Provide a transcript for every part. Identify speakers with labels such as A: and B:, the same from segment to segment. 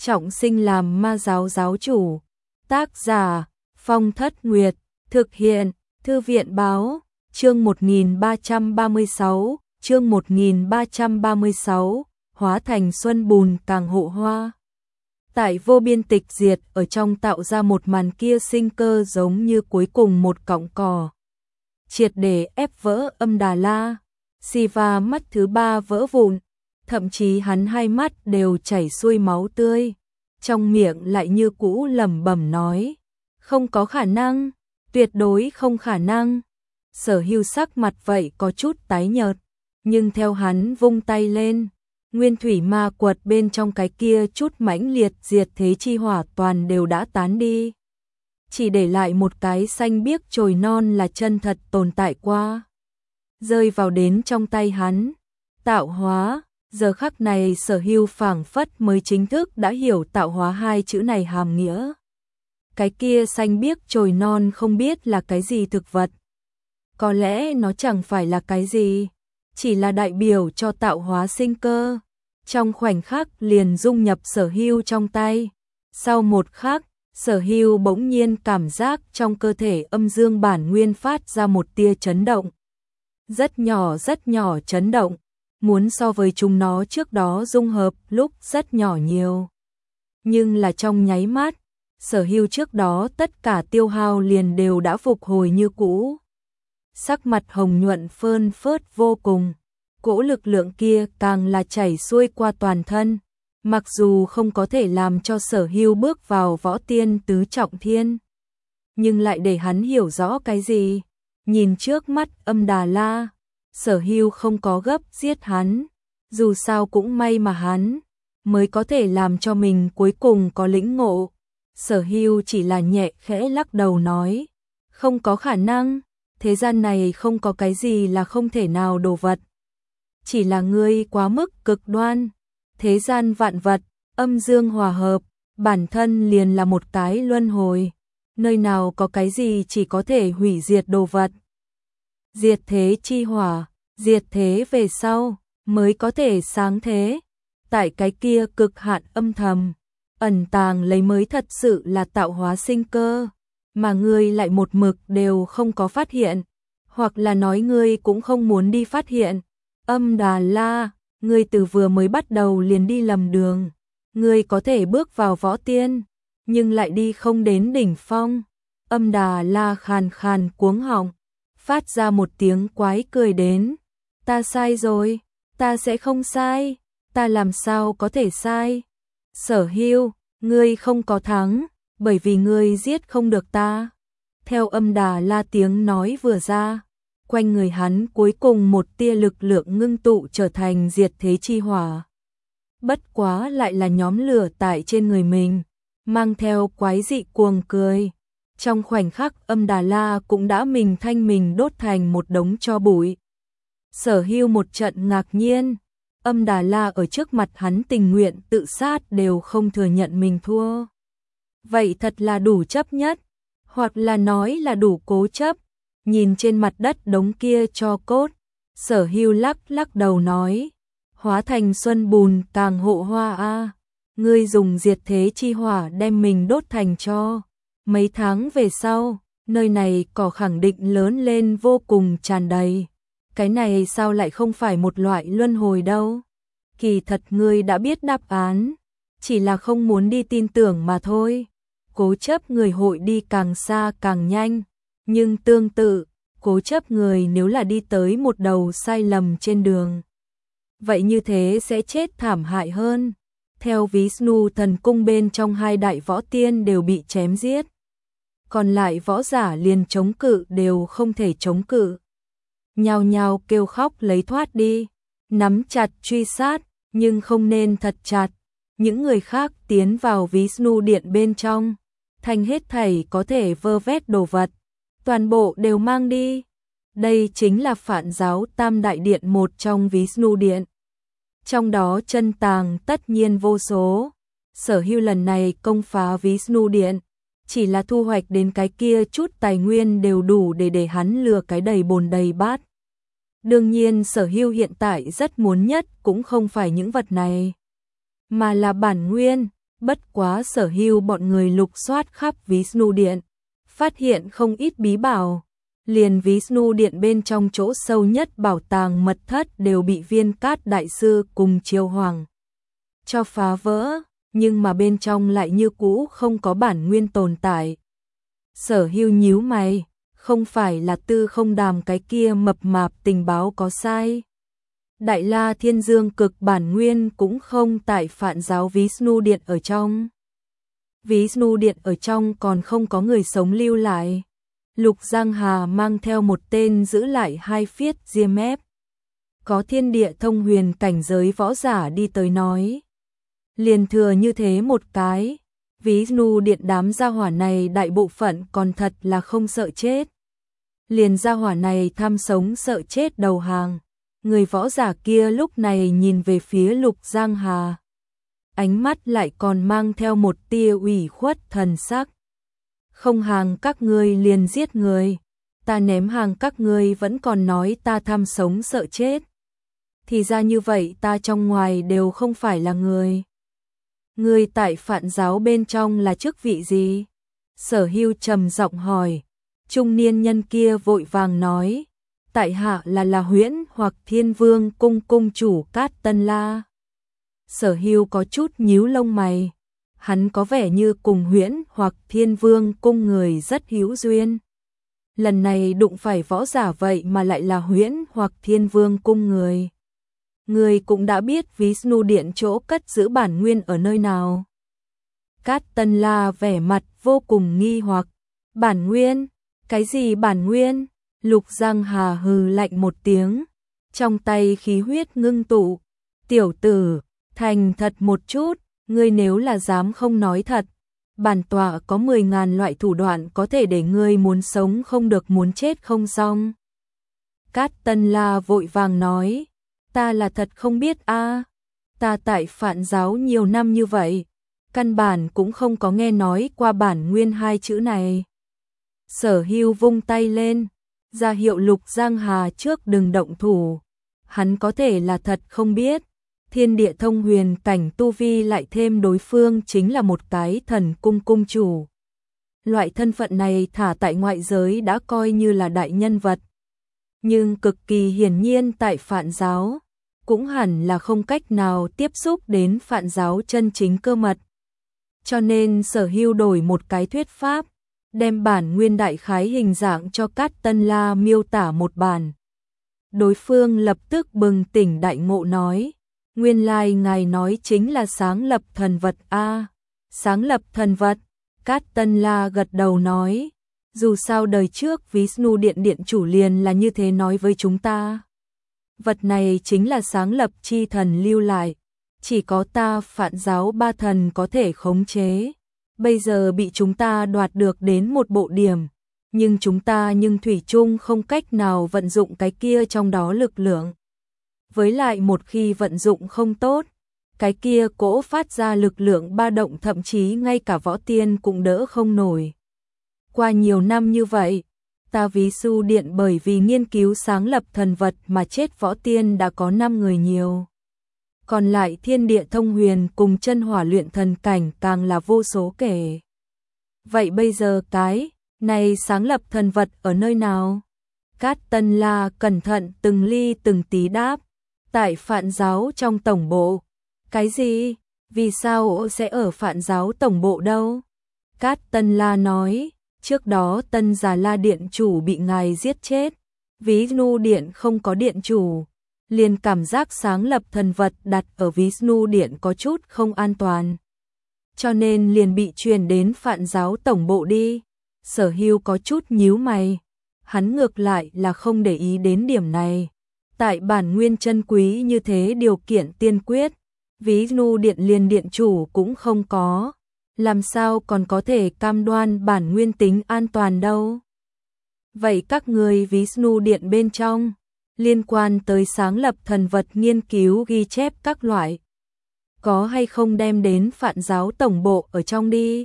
A: trọng sinh làm ma giáo giáo chủ. Tác giả Phong Thất Nguyệt. Thực hiện Thư viện báo. Chương 1336. Chương 1336. Hóa thành xuân bùn càng hộ hoa. Tại vô biên tịch diệt ở trong tạo ra một màn kia sinh cơ giống như cuối cùng một cọng cỏ. Triệt để ép vỡ Âm Đà La. Siva mắt thứ ba vỡ vụn. Thậm chí hắn hai mắt đều chảy xuôi máu tươi. Trong miệng lại như cũ lẩm bẩm nói. Không có khả năng. Tuyệt đối không khả năng. Sở Hưu sắc mặt vậy có chút tái nhợt. Nhưng theo hắn vung tay lên. Nguyên thủy ma quật bên trong cái kia chút mãnh liệt diệt thế chi hỏa toàn đều đã tán đi. Chỉ để lại một cái xanh biếc chồi non là chân thật tồn tại qua. Rơi vào đến trong tay hắn. Tạo hóa. Giờ khắc này Sở Hưu phảng phất mới chính thức đã hiểu tạo hóa hai chữ này hàm nghĩa. Cái kia xanh biếc chồi non không biết là cái gì thực vật. Có lẽ nó chẳng phải là cái gì. Chỉ là đại biểu cho tạo hóa sinh cơ. Trong khoảnh khắc liền dung nhập Sở Hưu trong tay. Sau một khắc, Sở Hưu bỗng nhiên cảm giác trong cơ thể âm dương bản nguyên phát ra một tia chấn động. Rất nhỏ chấn động. Muốn so với chúng nó trước đó dung hợp lúc rất nhỏ nhiều. Nhưng là trong nháy mắt, Sở Hưu trước đó tất cả tiêu hao liền đều đã phục hồi như cũ. Sắc mặt hồng nhuận phơn phớt vô cùng. Cỗ lực lượng kia càng là chảy xuôi qua toàn thân. Mặc dù không có thể làm cho Sở Hưu bước vào võ tiên tứ trọng thiên. Nhưng lại để hắn hiểu rõ cái gì. Nhìn trước mắt Âm Đà La. Sở Hưu không có gấp giết hắn. Dù sao cũng may mà hắn mới có thể làm cho mình cuối cùng có lĩnh ngộ. Sở Hưu chỉ là nhẹ khẽ lắc đầu nói. Không có khả năng. Thế gian này không có cái gì là không thể nào đồ vật. Chỉ là ngươi quá mức cực đoan. Thế gian vạn vật, âm dương hòa hợp, bản thân liền là một cái luân hồi. Nơi nào có cái gì chỉ có thể hủy diệt đồ vật. Diệt thế chi hỏa, diệt thế về sau, mới có thể sáng thế. Tại cái kia cực hạn âm thầm, ẩn tàng lấy mới thật sự là tạo hóa sinh cơ. Mà ngươi lại một mực đều không có phát hiện. Hoặc là nói ngươi cũng không muốn đi phát hiện. Âm Đà La, ngươi từ vừa mới bắt đầu liền đi lầm đường. Ngươi có thể bước vào võ tiên, nhưng lại đi không đến đỉnh phong. Âm Đà La khàn khàn cuống họng, phát ra một tiếng quái cười đến. Ta sai rồi, ta sẽ không sai, ta làm sao có thể sai. Sở Hưu, ngươi không có thắng, bởi vì ngươi giết không được ta. Theo Âm Đà La tiếng nói vừa ra, quanh người hắn cuối cùng một tia lực lượng ngưng tụ trở thành diệt thế chi hỏa. Bất quá lại là nhóm lửa tại trên người mình, mang theo quái dị cuồng cười. Trong khoảnh khắc Âm Đà La cũng đã mình thanh mình đốt thành một đống tro bụi. Sở Hưu một trận ngạc nhiên, Âm Đà La ở trước mặt hắn tình nguyện tự sát đều không thừa nhận mình thua. Vậy thật là đủ chấp nhất, hoặc là nói là đủ cố chấp. Nhìn trên mặt đất đống kia tro cốt, Sở Hưu lắc đầu nói, hóa thành xuân bùn càng hộ hoa a. Ngươi dùng diệt thế chi hỏa đem mình đốt thành tro. Mấy tháng về sau, nơi này cỏ khẳng định lớn lên vô cùng tràn đầy. Cái này sao lại không phải một loại luân hồi đâu? Kỳ thật ngươi đã biết đáp án, chỉ là không muốn đi tin tưởng mà thôi. Cố chấp người hội đi càng xa càng nhanh, nhưng tương tự, cố chấp người nếu là đi tới một đầu sai lầm trên đường, vậy như thế sẽ chết thảm hại hơn. Theo Vishnu thần cung bên trong hai đại võ tiên đều bị chém giết. Còn lại võ giả liền chống cự đều không thể chống cự. Nhao nhao kêu khóc lấy thoát đi, nắm chặt truy sát, nhưng không nên thật chặt. Những người khác tiến vào Vishnu điện bên trong, thành hết thảy có thể vơ vét đồ vật, toàn bộ đều mang đi. Đây chính là Phạn giáo Tam Đại Điện một trong Vishnu điện. Trong đó chân tàng tất nhiên vô số. Sở Hưu lần này công phá Vishnu điện, chỉ là thu hoạch đến cái kia chút tài nguyên đều đủ để hắn lừa cái đầy bồn đầy bát. Đương nhiên Sở Hưu hiện tại rất muốn nhất cũng không phải những vật này, mà là bản nguyên, Bất quá Sở Hưu bọn người lục soát khắp Vishnu Điện, phát hiện không ít bí bảo, liền Vishnu Điện bên trong chỗ sâu nhất bảo tàng mật thất đều bị Viên Cát đại sư cùng Triều Hoàng cho phá vỡ, nhưng mà bên trong lại như cũ không có bản nguyên tồn tại. Sở Hưu nhíu mày, không phải là Tư Không Đàm cái kia mập mạp tình báo có sai. Đại La Thiên Dương cực bản nguyên cũng không tại Phạn giáo Vishnu Điện ở trong. Vishnu Điện ở trong còn không có người sống lưu lại. Lục Giang Hà mang theo một tên giữ lại 2 phiết diêm ép. Có thiên địa thông huyền cảnh giới võ giả đi tới nói. Liền thừa như thế một cái. Vishnu Điện đám gia hỏa này đại bộ phận còn thật là không sợ chết. Liền gia hỏa này tham sống sợ chết đầu hàng. Người võ giả kia lúc này nhìn về phía Lục Giang Hà. Ánh mắt lại còn mang theo một tia ủy khuất thần sắc. Không hàng các ngươi liền giết người. Ta ném hàng các ngươi vẫn còn nói ta tham sống sợ chết. Thì ra như vậy ta trong ngoài đều không phải là người. Người tại Phạn giáo bên trong là chức vị gì? Sở Hưu trầm giọng hỏi. Trung niên nhân kia vội vàng nói. Tại hạ là Huyễn hoặc Thiên Vương cung cung chủ Cát Tân La. Sở Hưu có chút nhíu lông mày. Hắn có vẻ như cùng Huyễn hoặc Thiên Vương cung người rất hữu duyên. Lần này đụng phải võ giả vậy mà lại là Huyễn hoặc Thiên Vương cung người. Người cũng đã biết Vishnu Điện chỗ cất giữ bản nguyên ở nơi nào. Cát Tân La vẻ mặt vô cùng nghi hoặc. Bản nguyên? Cái gì bản nguyên? Lục Giang Hà hừ lạnh một tiếng. Trong tay khí huyết ngưng tụ. Tiểu tử, thành thật một chút. Ngươi nếu là dám không nói thật. Bản tọa có 10.000 loại thủ đoạn có thể để ngươi muốn sống không được muốn chết không xong. Cát Tân La vội vàng nói. Ta là thật không biết a. Ta tại Phạn giáo nhiều năm như vậy. Căn bản cũng không có nghe nói qua bản nguyên 2 chữ này. Sở Hưu vung tay lên. Ra hiệu Lục Giang Hà trước đừng động thủ. Hắn có thể là thật không biết. Thiên địa thông huyền cảnh tu vi lại thêm đối phương chính là một cái thần cung cung chủ. Loại thân phận này thả tại ngoại giới đã coi như là đại nhân vật. Nhưng cực kỳ hiển nhiên tại Phạn giáo, cũng hẳn là không cách nào tiếp xúc đến Phạn giáo chân chính cơ mật. Cho nên Sở Hưu đổi một cái thuyết pháp, đem bản nguyên đại khái hình dạng cho Cát Tân La miêu tả một bản. Đối phương lập tức bừng tỉnh đại ngộ nói, nguyên lai ngài nói chính là sáng lập thần vật a. Sáng lập thần vật? Cát Tân La gật đầu nói, dù sao đời trước Vishnu Điện điện chủ liền là như thế nói với chúng ta. Vật này chính là sáng lập chi thần lưu lại, chỉ có ta Phạn giáo 3 thần có thể khống chế. Bây giờ bị chúng ta đoạt được đến một bộ điểm, nhưng chúng ta thủy chung không cách nào vận dụng cái kia trong đó lực lượng. Với lại một khi vận dụng không tốt, cái kia cỗ phát ra lực lượng ba động thậm chí ngay cả võ tiên cũng đỡ không nổi. Qua nhiều năm như vậy, ta Vishnu Điện bởi vì nghiên cứu sáng lập thần vật mà chết võ tiên đã có 5 người nhiều. Còn lại thiên địa thông huyền cùng chân hỏa luyện thần cảnh càng là vô số kể. Vậy bây giờ cái này sáng lập thần vật ở nơi nào? Cát Tân La cẩn thận từng ly từng tí đáp. Tại Phạn giáo trong tổng bộ. Cái gì? Vì sao sẽ ở Phạn giáo tổng bộ đâu? Cát Tân La nói, trước đó Tân Già La điện chủ bị ngài giết chết. Vishnu Điện không có điện chủ. Liền cảm giác sáng lập thần vật đặt ở Vishnu Điện có chút không an toàn. Cho nên liền bị truyền đến Phạn giáo tổng bộ đi. Sở Hưu có chút nhíu mày. Hắn ngược lại là không để ý đến điểm này. Tại bản nguyên chân quý như thế điều kiện tiên quyết, Vishnu Điện liền điện chủ cũng không có. Làm sao còn có thể cam đoan bản nguyên tính an toàn đâu? Vậy các người Vishnu Điện bên trong, liên quan tới sáng lập thần vật nghiên cứu ghi chép các loại, có hay không đem đến Phạn giáo tổng bộ ở trong đi?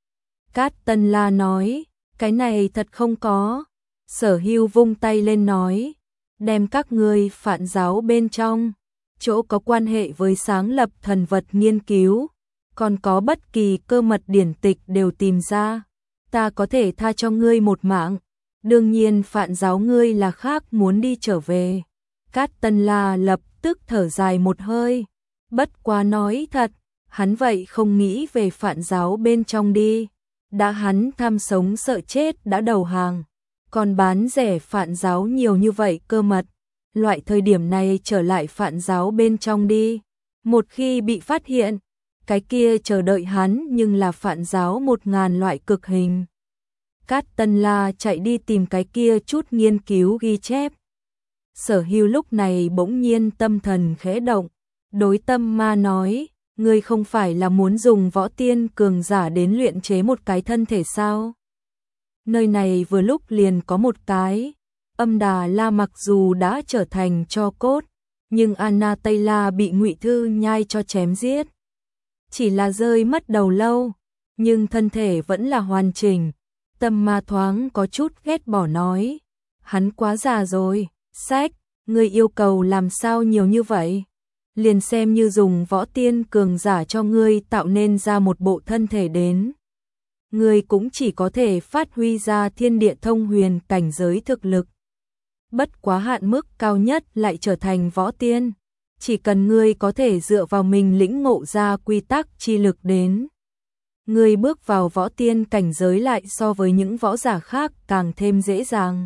A: Cát Tân La nói, cái này thật không có. Sở Hưu vung tay lên nói, đem các ngươi Phạn giáo bên trong, chỗ có quan hệ với sáng lập thần vật nghiên cứu, còn có bất kỳ cơ mật điển tịch đều tìm ra, ta có thể tha cho ngươi một mạng. Đương nhiên Phạn giáo ngươi là khác muốn đi trở về. Cát Tân La lập tức thở dài một hơi. Bất quá nói thật, hắn vậy không nghĩ về Phạn giáo bên trong đi. Đã hắn tham sống sợ chết đã đầu hàng, còn bán rẻ Phạn giáo nhiều như vậy cơ mật. Loại thời điểm này trở lại Phạn giáo bên trong đi. Một khi bị phát hiện, cái kia chờ đợi hắn nhưng là Phạn giáo 1000 loại cực hình. Cát Tân La chạy đi tìm cái kia chút nghiên cứu ghi chép. Sở Hưu lúc này bỗng nhiên tâm thần khẽ động, đối Tâm Ma nói, ngươi không phải là muốn dùng võ tiên cường giả đến luyện chế một cái thân thể sao? Nơi này vừa lúc liền có một cái. Âm Đà La mặc dù đã trở thành tro cốt, nhưng Anastasia bị Ngụy Thư Nhai cho chém giết. Chỉ là rơi mất đầu lâu, nhưng thân thể vẫn là hoàn chỉnh. Tâm Ma thoáng có chút ghét bỏ nói, hắn quá già rồi. Sách, ngươi yêu cầu làm sao nhiều như vậy? Liền xem như dùng võ tiên cường giả cho ngươi tạo nên ra một bộ thân thể đến, ngươi cũng chỉ có thể phát huy ra thiên địa thông huyền cảnh giới thực lực. Bất quá hạn mức cao nhất lại trở thành võ tiên, chỉ cần ngươi có thể dựa vào mình lĩnh ngộ ra quy tắc chi lực đến. Ngươi bước vào võ tiên cảnh giới lại so với những võ giả khác càng thêm dễ dàng.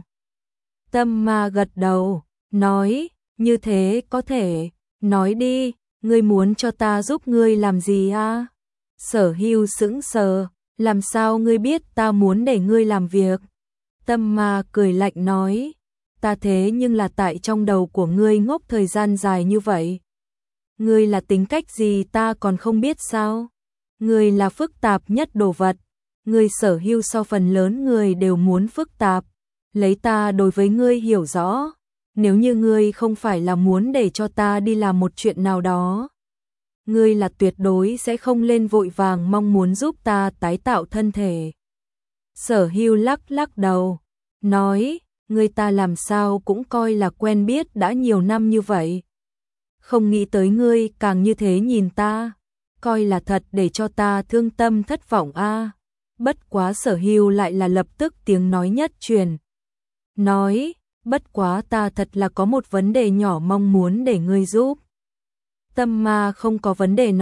A: Tâm Ma gật đầu, nói, như thế có thể, nói đi, ngươi muốn cho ta giúp ngươi làm gì à? Sở Hưu sững sờ, làm sao ngươi biết ta muốn để ngươi làm việc? Tâm Ma cười lạnh nói, ta thế nhưng là tại trong đầu của ngươi ngốc thời gian dài như vậy. Ngươi là tính cách gì ta còn không biết sao? Ngươi là phức tạp nhất đồ vật. Ngươi Sở Hưu so phần lớn người đều muốn phức tạp. Lấy ta đối với ngươi hiểu rõ. Nếu như ngươi không phải là muốn để cho ta đi làm một chuyện nào đó, ngươi là tuyệt đối sẽ không lên vội vàng mong muốn giúp ta tái tạo thân thể. Sở Hưu lắc lắc đầu, nói, ngươi ta làm sao cũng coi là quen biết đã nhiều năm như vậy. Không nghĩ tới ngươi càng như thế nhìn ta, coi là thật để cho ta thương tâm thất vọng a. Bất quá Sở Hưu lại là lập tức tiếng nói nhất truyền. Nói, bất quá ta thật là có một vấn đề nhỏ mong muốn để ngươi giúp. Tâm Ma không có vấn đề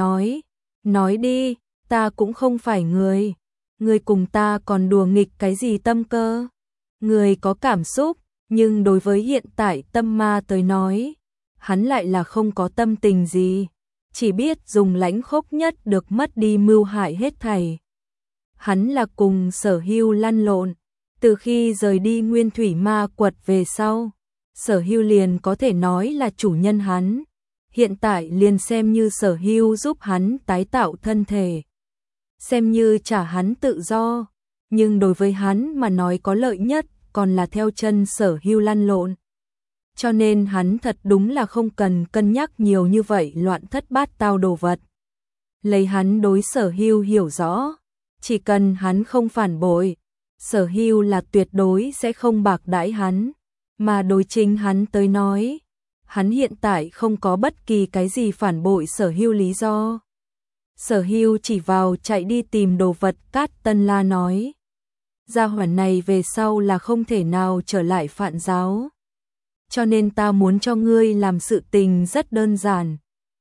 A: nói đi, ta cũng không phải người. Ngươi cùng ta còn đùa nghịch cái gì tâm cơ? Ngươi có cảm xúc, nhưng đối với hiện tại Tâm Ma tới nói, hắn lại là không có tâm tình gì, chỉ biết dùng lãnh khốc nhất được mất đi mưu hại hết thảy. Hắn là cùng Sở Hưu lăn lộn, từ khi rời đi Nguyên Thủy Ma Quật về sau, Sở Hưu liền có thể nói là chủ nhân hắn. Hiện tại liền xem như Sở Hưu giúp hắn tái tạo thân thể, xem như trả hắn tự do, nhưng đối với hắn mà nói có lợi nhất còn là theo chân Sở Hưu lăn lộn. Cho nên hắn thật đúng là không cần cân nhắc nhiều như vậy loạn thất bát tao đồ vật. Lấy hắn đối Sở Hưu hiểu rõ, chỉ cần hắn không phản bội, Sở Hưu là tuyệt đối sẽ không bạc đãi hắn, mà đối chính hắn tới nói, hắn hiện tại không có bất kỳ cái gì phản bội Sở Hưu lý do. Sở Hưu chỉ vào chạy đi tìm đồ vật. Cát Tân La nói, gia hỏa này về sau là không thể nào trở lại Phạn giáo, cho nên ta muốn cho ngươi làm sự tình rất đơn giản.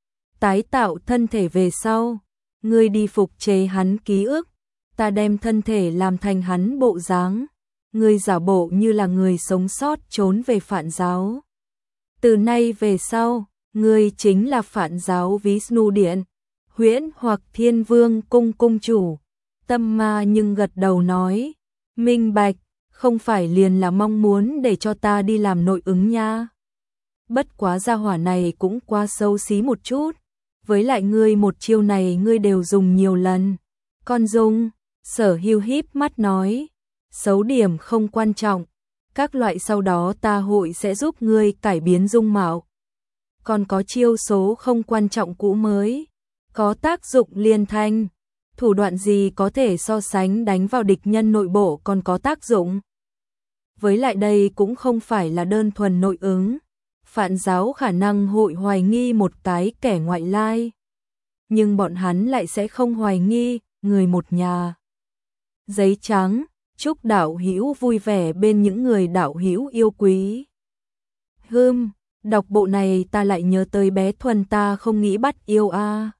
A: Tái tạo thân thể về sau, ngươi đi phục chế hắn ký ức, ta đem thân thể làm thành hắn bộ dáng, ngươi giả bộ như là người sống sót trốn về Phạn giáo. Từ nay về sau, ngươi chính là Phạn giáo Vishnu Điện, Huyễn hoặc Thiên Vương cung cung chủ. Tâm Ma nhưng gật đầu nói, minh bạch, không phải liền là mong muốn để cho ta đi làm nội ứng nha. Bất quá gia hỏa này cũng quá xấu xí một chút, với lại ngươi một chiêu này ngươi đều dùng nhiều lần. Con dung, Sở Hưu híp mắt nói, xấu điểm không quan trọng, các loại sau đó ta hội sẽ giúp ngươi cải biến dung mạo. Còn có chiêu số không quan trọng cũ mới, có tác dụng liên thanh, thủ đoạn gì có thể so sánh đánh vào địch nhân nội bộ còn có tác dụng. Với lại đây cũng không phải là đơn thuần nội ứng, Phạn giáo khả năng hội hoài nghi một cái kẻ ngoại lai. nhưng bọn hắn lại sẽ không hoài nghi, người một nhà. Giấy trắng, chúc đạo hữu vui vẻ bên những người đạo hữu yêu quý. Đọc bộ này ta lại nhớ tới bé Thuần ta không nghĩ bắt yêu a.